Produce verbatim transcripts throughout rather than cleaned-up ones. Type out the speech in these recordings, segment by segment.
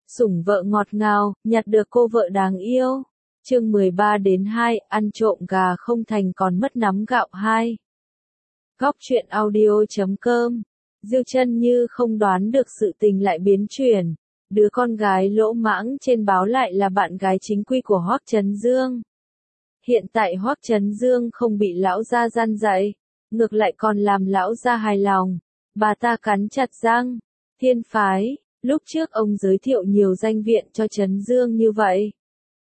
sủng vợ ngọt ngào, nhặt được cô vợ đáng yêu. Chương mười ba đến hai, ăn trộm gà không thành còn mất nắm gạo hai. Góc truyện audio chấm com. Diêu Chân Như không đoán được sự tình lại biến chuyển, đứa con gái lỗ mãng trên báo lại là bạn gái chính quy của Hoắc Chấn Dương. Hiện tại Hoắc Chấn Dương không bị lão gia gian dạy, ngược lại còn làm lão gia hài lòng. Bà ta cắn chặt răng, Thiên phái, lúc trước ông giới thiệu nhiều danh viện cho Chấn Dương như vậy.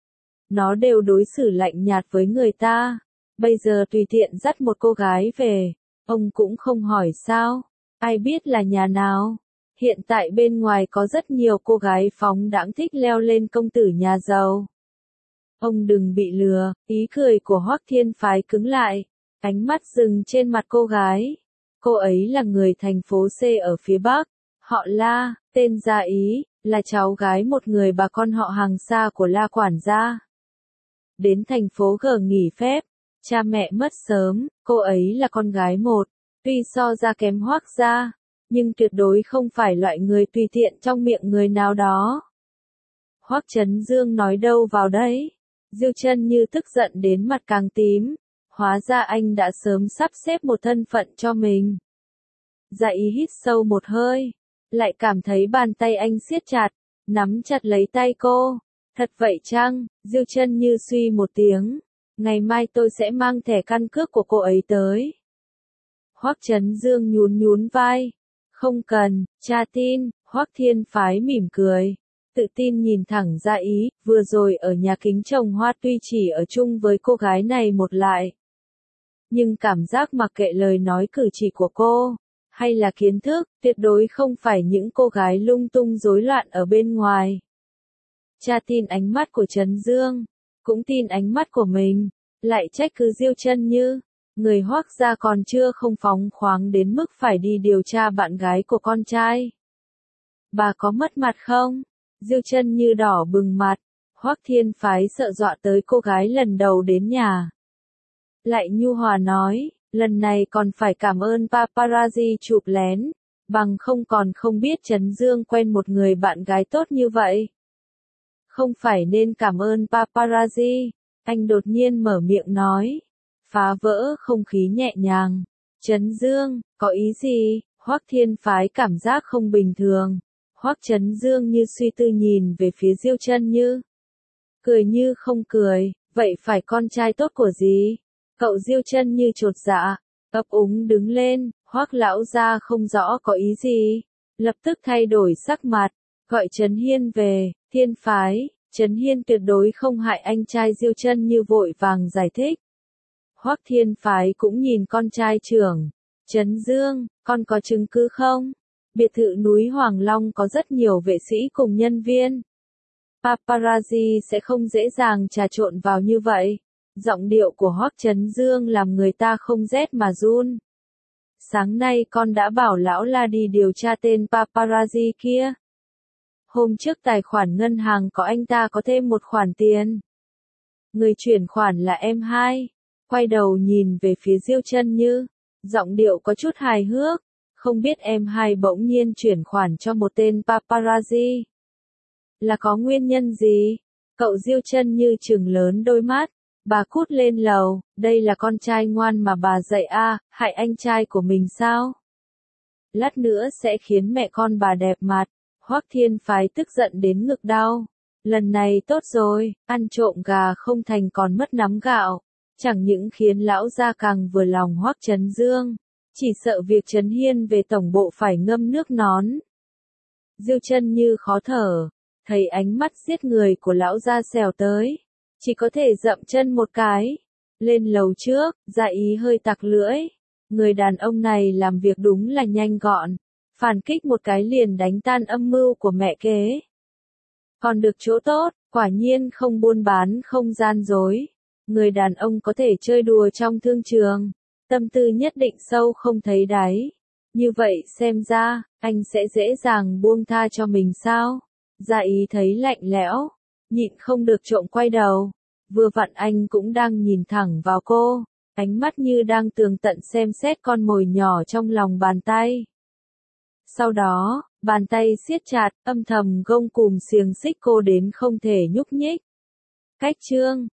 Nó đều đối xử lạnh nhạt với người ta, bây giờ tùy tiện dắt một cô gái về, ông cũng không hỏi sao, ai biết là nhà nào. Hiện tại bên ngoài có rất nhiều cô gái phóng đãng thích leo lên công tử nhà giàu. Ông đừng bị lừa, ý cười của Hoắc Thiên phái cứng lại, ánh mắt dừng trên mặt cô gái. Cô ấy là người thành phố C ở phía Bắc, họ La, tên Gia Ý, là cháu gái một người bà con họ hàng xa của La quản gia. Đến thành phố G nghỉ phép, cha mẹ mất sớm, cô ấy là con gái một, tuy so ra kém Hoắc gia, nhưng tuyệt đối không phải loại người tùy tiện trong miệng người nào đó. Hoắc Chấn Dương nói đâu vào đấy, Diêu Chân Như tức giận đến mặt càng tím, hóa ra anh đã sớm sắp xếp một thân phận cho mình. Dạ Ý hít sâu một hơi, lại cảm thấy bàn tay anh siết chặt, nắm chặt lấy tay cô. Thật vậy chăng? Diêu Chân Như suy một tiếng, ngày mai tôi sẽ mang thẻ căn cước của cô ấy tới. Hoắc Chấn Dương nhún nhún vai, không cần, cha tin. Hoắc Thiên phái mỉm cười, tự tin nhìn thẳng Gia Ý, vừa rồi ở nhà kính trồng hoa tuy chỉ ở chung với cô gái này một lại. Nhưng cảm giác mặc kệ lời nói cử chỉ của cô, hay là kiến thức, tuyệt đối không phải những cô gái lung tung rối loạn ở bên ngoài. Cha tin ánh mắt của Chấn Dương, cũng tin ánh mắt của mình, lại trách cứ Diêu Chân Như, người Hoắc gia còn chưa không phóng khoáng đến mức phải đi điều tra bạn gái của con trai. Bà có mất mặt không? Diêu Chân Như đỏ bừng mặt, Hoắc Thiên phái sợ dọa tới cô gái lần đầu đến nhà. Lại nhu hòa nói, lần này còn phải cảm ơn paparazzi chụp lén, bằng không còn không biết Chấn Dương quen một người bạn gái tốt như vậy. Không phải nên cảm ơn paparazzi, anh đột nhiên mở miệng nói, phá vỡ không khí nhẹ nhàng. Chấn Dương, có ý gì? Hoắc Thiên phái cảm giác không bình thường. Hoắc Chấn Dương như suy tư nhìn về phía Diêu Chân Như. Cười như không cười, vậy phải con trai tốt của gì? Cậu Diêu Chân Như chột dạ, ấp úng đứng lên, Hoắc lão gia không rõ có ý gì, lập tức thay đổi sắc mặt, gọi Trấn Hiên về. Thiên phái, Trấn Hiên tuyệt đối không hại anh trai Diêu Chân Như vội vàng giải thích. Hoắc Thiên phái cũng nhìn con trai trưởng, Trấn Dương, con có chứng cứ không? Biệt thự núi Hoàng Long có rất nhiều vệ sĩ cùng nhân viên. Paparazzi sẽ không dễ dàng trà trộn vào như vậy. Giọng điệu của Hoắc Chấn Dương làm người ta không rét mà run. Sáng nay con đã bảo lão La đi điều tra tên paparazzi kia. Hôm trước tài khoản ngân hàng có anh ta có thêm một khoản tiền. Người chuyển khoản là em hai. Quay đầu nhìn về phía Diêu Chân Như, giọng điệu có chút hài hước. Không biết em hai bỗng nhiên chuyển khoản cho một tên paparazzi. Là có nguyên nhân gì? Cậu Diêu Chân Như trừng lớn đôi mắt. Bà cút lên lầu, đây là con trai ngoan mà bà dạy à, hại anh trai của mình sao? Lát nữa sẽ khiến mẹ con bà đẹp mặt. Hoắc Thiên phái tức giận đến ngực đau. Lần này tốt rồi, ăn trộm gà không thành còn mất nắm gạo. Chẳng những khiến lão gia càng vừa lòng Hoắc Chấn Dương, chỉ sợ việc Trấn Hiên về tổng bộ phải ngâm nước nón. Diêu Chân Như khó thở, thấy ánh mắt giết người của lão gia xèo tới, chỉ có thể dậm chân một cái. Lên lầu trước, Gia Ý hơi tặc lưỡi. Người đàn ông này làm việc đúng là nhanh gọn. Phản kích một cái liền đánh tan âm mưu của mẹ kế. Còn được chỗ tốt, quả nhiên không buôn bán không gian dối. Người đàn ông có thể chơi đùa trong thương trường. Tâm tư nhất định sâu không thấy đáy. Như vậy xem ra, anh sẽ dễ dàng buông tha cho mình sao? Gia Ý thấy lạnh lẽo, nhịn không được trộm quay đầu. Vừa vặn anh cũng đang nhìn thẳng vào cô, ánh mắt như đang tường tận xem xét con mồi nhỏ trong lòng bàn tay. Sau đó, Bàn tay siết chặt, âm thầm gông cùm xiềng xích cô đến không thể nhúc nhích. Cách chương